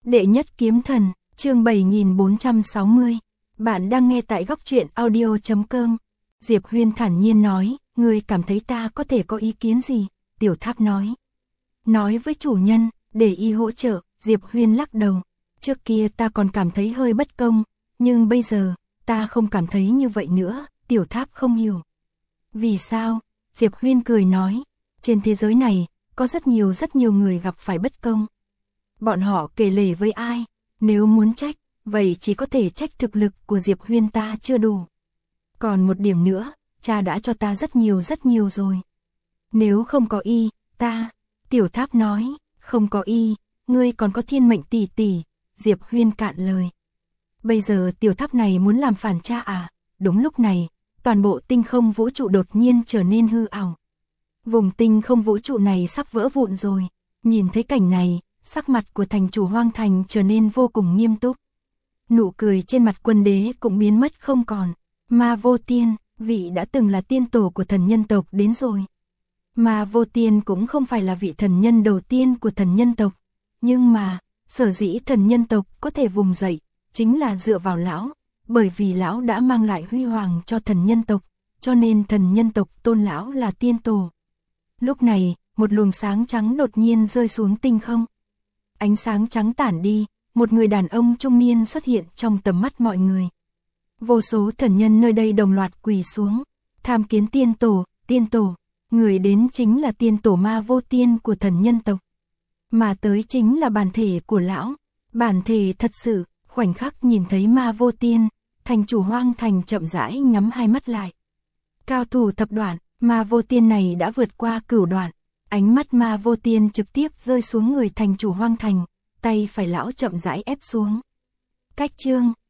Đệ nhất kiếm thần, chương 7460. Bạn đang nghe tại góc truyện audio.com. Diệp Huyên thản nhiên nói, ngươi cảm thấy ta có thể có ý kiến gì? Tiểu Tháp nói. Nói với chủ nhân, để y hỗ trợ, Diệp Huyên lắc đầu. Trước kia ta còn cảm thấy hơi bất công, nhưng bây giờ, ta không cảm thấy như vậy nữa, Tiểu Tháp không hiểu. Vì sao? Diệp Huyên cười nói, trên thế giới này, có rất nhiều người gặp phải bất công. Bọn họ kể lể với ai? Nếu muốn trách, vậy chỉ có thể trách thực lực của Diệp Huyên ta chưa đủ. Còn một điểm nữa, cha đã cho ta rất nhiều rồi. Nếu không có y, ta, Tiểu Tháp nói, không có y, ngươi còn có thiên mệnh tỷ tỷ, Diệp Huyên cạn lời. Bây giờ Tiểu Tháp này muốn làm phản cha à? Đúng lúc này, toàn bộ tinh không vũ trụ đột nhiên trở nên hư ảo. Vùng tinh không vũ trụ này sắp vỡ vụn rồi. Nhìn thấy cảnh này, sắc mặt của thành chủ Hoang Thành trở nên vô cùng nghiêm túc. Nụ cười trên mặt Quân Đế cũng biến mất không còn. Ma Vô Tiên, vị đã từng là tiên tổ của thần nhân tộc đến rồi. Ma Vô Tiên cũng không phải là vị thần nhân đầu tiên của thần nhân tộc. Nhưng mà, sở dĩ thần nhân tộc có thể vùng dậy, chính là dựa vào lão. Bởi vì lão đã mang lại huy hoàng cho thần nhân tộc, cho nên thần nhân tộc tôn lão là tiên tổ. Lúc này, một luồng sáng trắng đột nhiên rơi xuống tinh không. Ánh sáng trắng tản đi, một người đàn ông trung niên xuất hiện trong tầm mắt mọi người. Vô số thần nhân nơi đây đồng loạt quỳ xuống, tham kiến tiên tổ, người đến chính là tiên tổ Ma Vô Tiên của thần nhân tộc. Mà tới chính là bản thể của lão, bản thể thật sự, khoảnh khắc nhìn thấy Ma Vô Tiên, thành chủ Hoang Thành chậm rãi nhắm hai mắt lại. Cao thủ thập đoạn, Ma Vô Tiên này đã vượt qua cửu đoạn. Ánh mắt Ma Vô Tiên trực tiếp rơi xuống người thành chủ Hoang Thành, tay phải lão chậm rãi ép xuống. Cách chương,